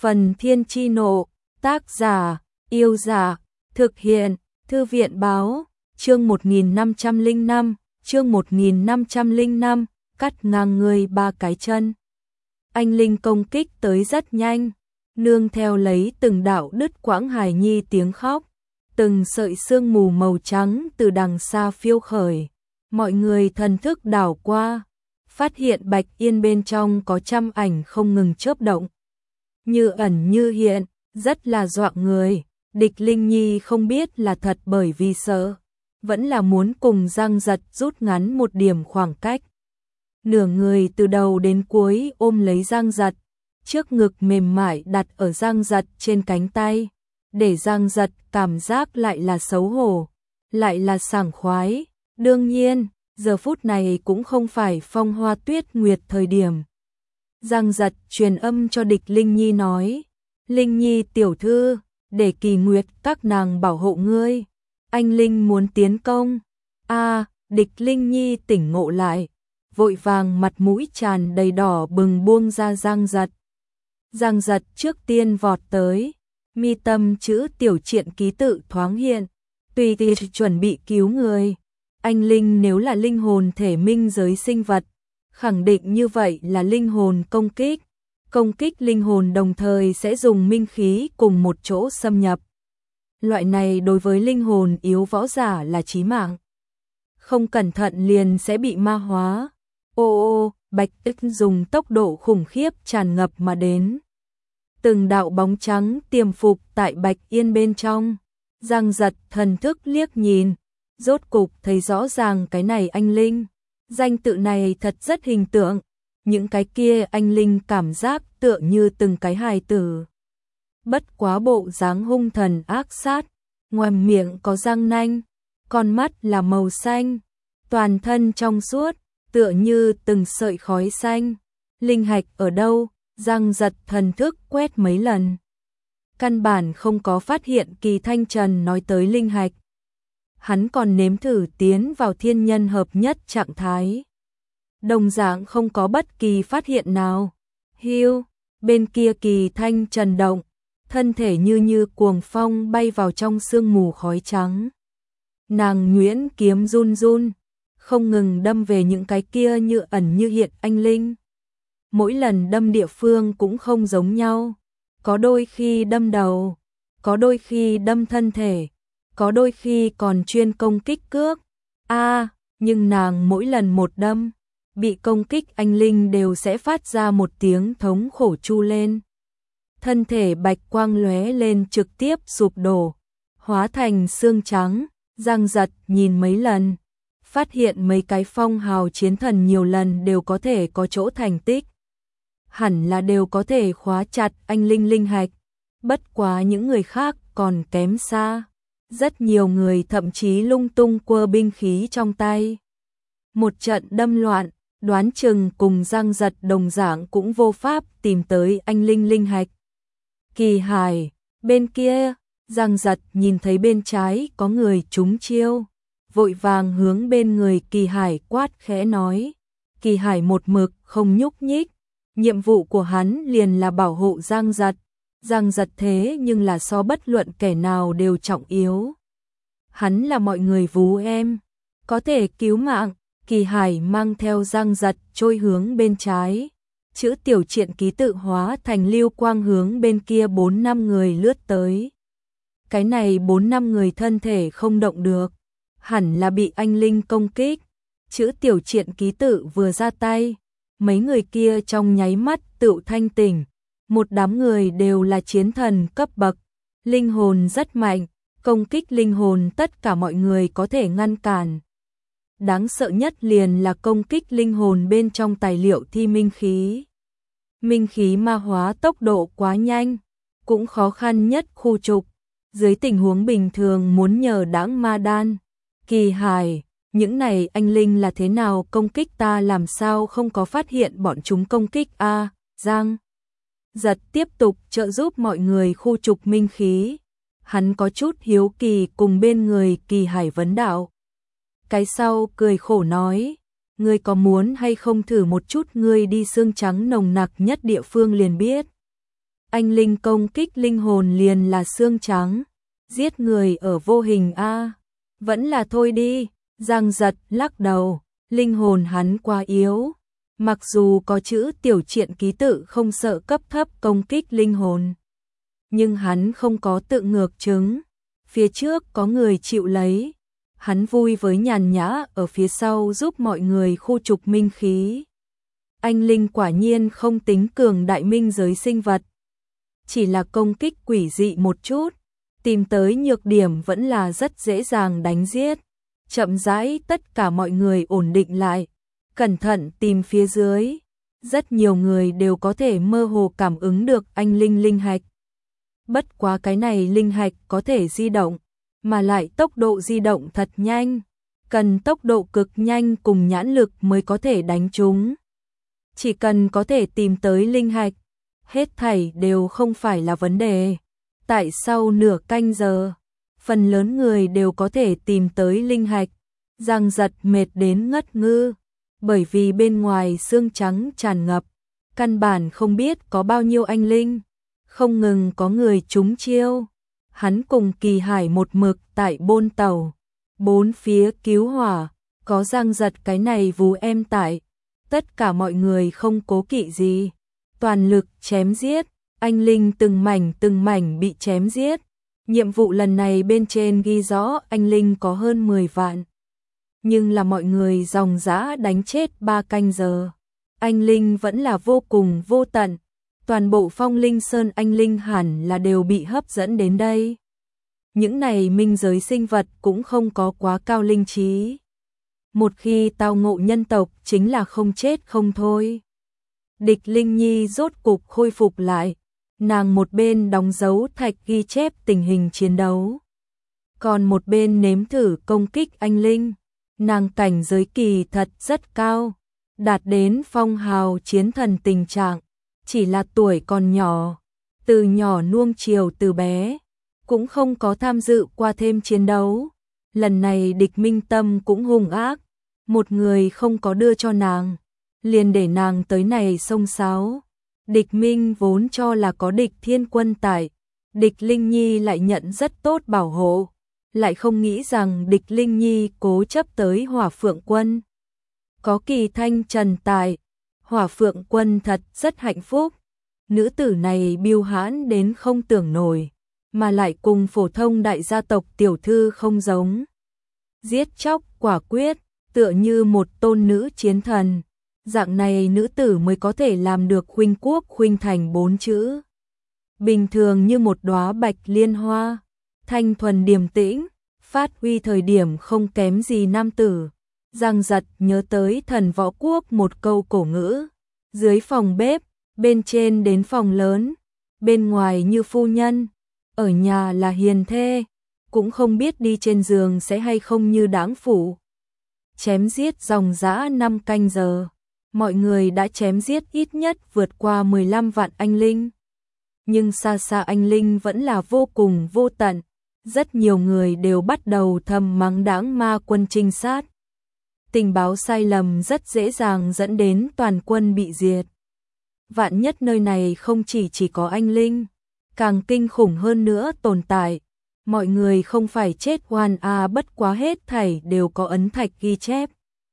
Phần Thiên Chi Nộ, tác giả, Yêu Giả, thực hiện, Thư viện Báo, chương 1505, chương 1505, cắt ngang người 3 cái chân. Anh linh công kích tới rất nhanh, nương theo lấy từng đạo đứt quãng hài nhi tiếng khóc, từng sợi sương mù màu trắng từ đằng xa phiêu khởi. Mọi người thần thức đảo qua, phát hiện Bạch Yên bên trong có trăm ảnh không ngừng chớp động, như ẩn như hiện, rất là dọa người. Địch Linh Nhi không biết là thật bởi vì sợ, vẫn là muốn cùng Giang Giật rút ngắn một điểm khoảng cách. Nửa người từ đầu đến cuối ôm lấy Giang Giật, trước ngực mềm mại đặt ở Giang Giật trên cánh tay, để Giang Giật cảm giác lại là xấu hổ, lại là sảng khoái. Đương nhiên, giờ phút này cũng không phải phong hoa tuyết nguyệt thời điểm. Giang Giật truyền âm cho Địch Linh Nhi nói, Linh Nhi tiểu thư, để Kỳ Nguyệt các nàng bảo hộ ngươi, anh Linh muốn tiến công. Địch Linh Nhi tỉnh ngộ lại, vội vàng mặt mũi tràn đầy đỏ bừng buông ra Giang Giật. Giang Giật trước tiên vọt tới, mi tâm chữ tiểu triện ký tự thoáng hiện, tùy chuẩn bị cứu người. Anh Linh nếu là linh hồn thể minh giới sinh vật, khẳng định như vậy là linh hồn công kích. Công kích linh hồn đồng thời sẽ dùng minh khí cùng một chỗ xâm nhập. Loại này đối với linh hồn yếu võ giả là chí mạng. Không cẩn thận liền sẽ bị ma hóa. Bạch Ích dùng tốc độ khủng khiếp tràn ngập mà đến. Từng đạo bóng trắng tiềm phục tại Bạch Yên bên trong. Giang Giật thần thức liếc nhìn, rốt cục thấy rõ ràng cái này anh Linh. Danh tự này thật rất hình tượng. Những cái kia anh Linh cảm giác tựa như từng cái hài tử. Bất quá bộ dáng hung thần ác sát, ngoài miệng có răng nanh, con mắt là màu xanh, toàn thân trong suốt, tựa như từng sợi khói xanh. Linh hạch ở đâu? Giang Giật thần thức quét mấy lần, căn bản không có phát hiện Kỳ Thanh Trần nói tới linh hạch. Hắn còn nếm thử tiến vào thiên nhân hợp nhất trạng thái, đồng dạng không có bất kỳ phát hiện nào. Bên kia Kỳ Thanh Trần động, thân thể như cuồng phong bay vào trong sương mù khói trắng. Nàng nhuyễn kiếm run run, không ngừng đâm về những cái kia như ẩn như hiện anh Linh. Mỗi lần đâm địa phương cũng không giống nhau, có đôi khi đâm đầu, có đôi khi đâm thân thể, có đôi khi còn chuyên công kích cước. Nhưng nàng mỗi lần một đâm, bị công kích anh Linh đều sẽ phát ra một tiếng thống khổ chu lên. Thân thể bạch quang lóe lên trực tiếp sụp đổ, hóa thành xương trắng. Giang Giật nhìn mấy lần, phát hiện mấy cái phong hào chiến thần nhiều lần đều có thể có chỗ thành tích. Hẳn là đều có thể khóa chặt anh Linh linh hạch, bất quá những người khác còn kém xa. Rất nhiều người thậm chí lung tung quơ binh khí trong tay. Một trận đâm loạn, đoán chừng cùng Giang Giật đồng dạng cũng vô pháp tìm tới anh Linh linh hạch. Kỳ Hải, bên kia, Giang Giật nhìn thấy bên trái có người trúng chiêu, vội vàng hướng bên người Kỳ Hải quát khẽ nói. Kỳ Hải một mực không nhúc nhích, nhiệm vụ của hắn liền là bảo hộ Giang Giật. Giang Giật thế nhưng là so bất luận kẻ nào đều trọng yếu. Hắn là mọi người vú em, có thể cứu mạng. Kỳ Hải mang theo Giang Giật trôi hướng bên trái, chữ tiểu triện ký tự hóa thành lưu quang hướng bên kia 4-5 người lướt tới. Cái này 4-5 người thân thể không động được, hẳn là bị anh Linh công kích. Chữ tiểu triện ký tự vừa ra tay, mấy người kia trong nháy mắt tự thanh tỉnh. Một đám người đều là chiến thần cấp bậc, linh hồn rất mạnh, công kích linh hồn tất cả mọi người có thể ngăn cản. Đáng sợ nhất liền là công kích linh hồn bên trong tài liệu thi minh khí. Minh khí ma hóa tốc độ quá nhanh, cũng khó khăn nhất khu trục. Dưới tình huống bình thường muốn nhờ đãng ma đan. Kỳ Hải, những này anh Linh là thế nào công kích ta, làm sao không có phát hiện bọn chúng công kích Giang Giật tiếp tục trợ giúp mọi người khu trục minh khí. Hắn có chút hiếu kỳ cùng bên người Kỳ Hải vấn đạo. Cái sau cười khổ nói, ngươi có muốn hay không thử một chút, ngươi đi xương trắng nồng nặc nhất địa phương liền biết. anh linh công kích linh hồn liền là xương trắng, giết người ở vô hình a, vẫn là thôi đi. Giang Giật lắc đầu, linh hồn hắn quá yếu, mặc dù có chữ tiểu truyện ký tự không sợ cấp thấp công kích linh hồn, nhưng hắn không có tự ngược chứng, phía trước có người chịu lấy, hắn vui với nhàn nhã ở phía sau giúp mọi người khu trục minh khí. Anh linh quả nhiên không tính cường đại minh giới sinh vật, chỉ là công kích quỷ dị một chút, tìm tới nhược điểm vẫn là rất dễ dàng đánh giết. Chậm rãi tất cả mọi người ổn định lại, cẩn thận tìm phía dưới, rất nhiều người đều có thể mơ hồ cảm ứng được anh linh linh hạch. Bất quá cái này linh hạch có thể di động, mà lại tốc độ di động thật nhanh, cần tốc độ cực nhanh cùng nhãn lực mới có thể đánh chúng. Chỉ cần có thể tìm tới linh hạch, hết thảy đều không phải là vấn đề. Tại sau nửa canh giờ, phần lớn người đều có thể tìm tới linh hạch. Giang Giật mệt đến ngất ngư, bởi vì bên ngoài xương trắng tràn ngập, căn bản không biết có bao nhiêu anh linh, không ngừng có người trúng chiêu. Hắn cùng Kỳ Hải một mực tại bôn tàu, bốn phía cứu hỏa, có Giang Giật cái này vú em tại, tất cả mọi người không cố kỵ gì, toàn lực chém giết, anh linh từng mảnh bị chém giết. Nhiệm vụ lần này bên trên ghi rõ anh linh có hơn 10 vạn, nhưng là mọi người dòng dã đánh chết 3 canh giờ. Anh linh vẫn là vô cùng vô tận, toàn bộ Phong Linh Sơn anh linh hẳn là đều bị hấp dẫn đến đây. Những này minh giới sinh vật cũng không có quá cao linh trí. Một khi tao ngộ nhân tộc chính là không chết không thôi. Địch Linh Nhi rốt cục khôi phục lại, nàng một bên đóng dấu thạch ghi chép tình hình chiến đấu, còn một bên nếm thử công kích anh linh. Nàng cảnh giới kỳ thật rất cao, đạt đến phong hào chiến thần tình trạng, chỉ là tuổi còn nhỏ, từ nhỏ nuông chiều từ bé, cũng không có tham dự qua thêm chiến đấu. Lần này địch Minh Tâm cũng hung ác, một người không có đưa cho nàng, liền để nàng tới này xông xáo. Địch Minh vốn cho là có địch Thiên Quân tại, địch Linh Nhi lại nhận rất tốt bảo hộ, lại không nghĩ rằng địch Linh Nhi cố chấp tới Hỏa Phượng Quân. Có Kỳ Thanh Trần tại, Hỏa Phượng Quân thật rất hạnh phúc. Nữ tử này biêu hãn đến không tưởng nổi, mà lại cùng phổ thông đại gia tộc tiểu thư không giống. Giết chóc quả quyết, tựa như một tôn nữ chiến thần. Dạng này nữ tử mới có thể làm được khuynh quốc khuynh thành 4 chữ. Bình thường như một đóa bạch liên hoa, thanh thuần điềm tĩnh, phát huy thời điểm không kém gì nam tử. Giang Giật nhớ tới Thần Võ Quốc một câu cổ ngữ, dưới phòng bếp, bên trên đến phòng lớn, bên ngoài như phu nhân, ở nhà là hiền thê, cũng không biết đi trên giường sẽ hay không như đãng phủ. Chém giết dòng dã 5 canh giờ, mọi người đã chém giết ít nhất vượt qua 15 vạn anh linh. Nhưng xa xa anh linh vẫn là vô cùng vô tận, rất nhiều người đều bắt đầu thầm mắng đãng ma quân trinh sát. Tình báo sai lầm rất dễ dàng dẫn đến toàn quân bị diệt. Vạn nhất nơi này không chỉ có anh linh, càng kinh khủng hơn nữa tồn tại. Mọi người không phải chết oan bất quá hết thảy đều có ấn thạch ghi chép.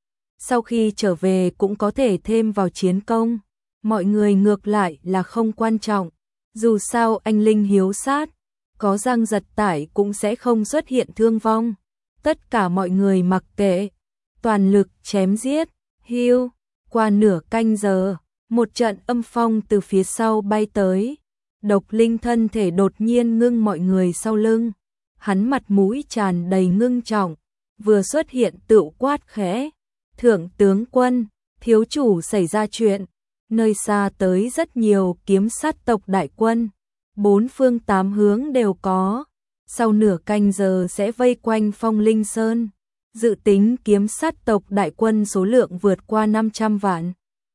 Sau khi trở về cũng có thể thêm vào chiến công. Mọi người ngược lại là không quan trọng. Dù sao anh linh hiếu sát, có Giang Giật tải cũng sẽ không xuất hiện thương vong. Tất cả mọi người mặc kệ, toàn lực chém giết. Hưu, qua nửa canh giờ, một trận âm phong từ phía sau bay tới. Độc Linh thân thể đột nhiên ngưng mọi người sau lưng. Hắn mặt mũi tràn đầy ngưng trọng, vừa xuất hiện tựu quát khẽ: "Thượng tướng quân, thiếu chủ xảy ra chuyện." Nơi xa tới rất nhiều kiếm sát tộc đại quân, 4 phương 8 hướng đều có. Sau nửa canh giờ sẽ vây quanh Phong Linh Sơn. Dự tính kiếm sát tộc đại quân số lượng vượt qua 500 vạn.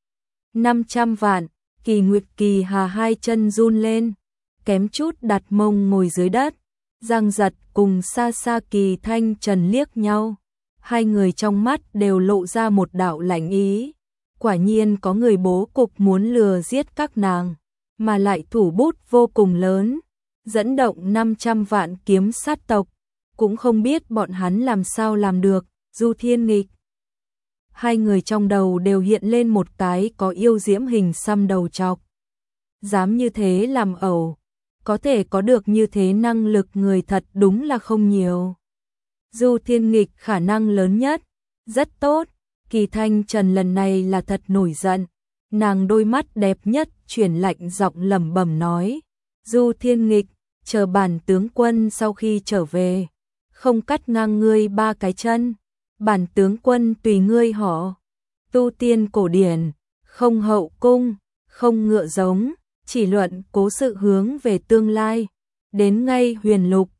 500 vạn, Kỳ Nguyệt Kỳ Hà hai chân run lên, kém chút đặt mông ngồi dưới đất. Giang Giật cùng xa xa Kỳ Thanh Trần liếc nhau, hai người trong mắt đều lộ ra một đạo lạnh ý. Quả nhiên có người bố cục muốn lừa giết các nàng. mà lại thủ bút vô cùng lớn, dẫn động 500 vạn kiếm sát tộc, cũng không biết bọn hắn làm sao làm được. Du Thiên Nghịch, hai người trong đầu đều hiện lên một cái có yêu diễm hình xăm đầu trọc. Dám như thế làm ẩu, có thể có được như thế năng lực người thật đúng là không nhiều. Du Thiên Nghịch khả năng lớn nhất, rất tốt. Kỳ Thanh Trần lần này là thật nổi giận, nàng đôi mắt đẹp nhất chuyển lạnh giọng lẩm bẩm nói: Du Thiên Nghịch, chờ bản tướng quân sau khi trở về, không cắt ngang ngươi 3 cái chân, bản tướng quân tùy ngươi họ. Tu tiên cổ điển, không hậu cung, không ngựa giống, chỉ luận cố sự hướng về tương lai. Đến ngay huyền lục,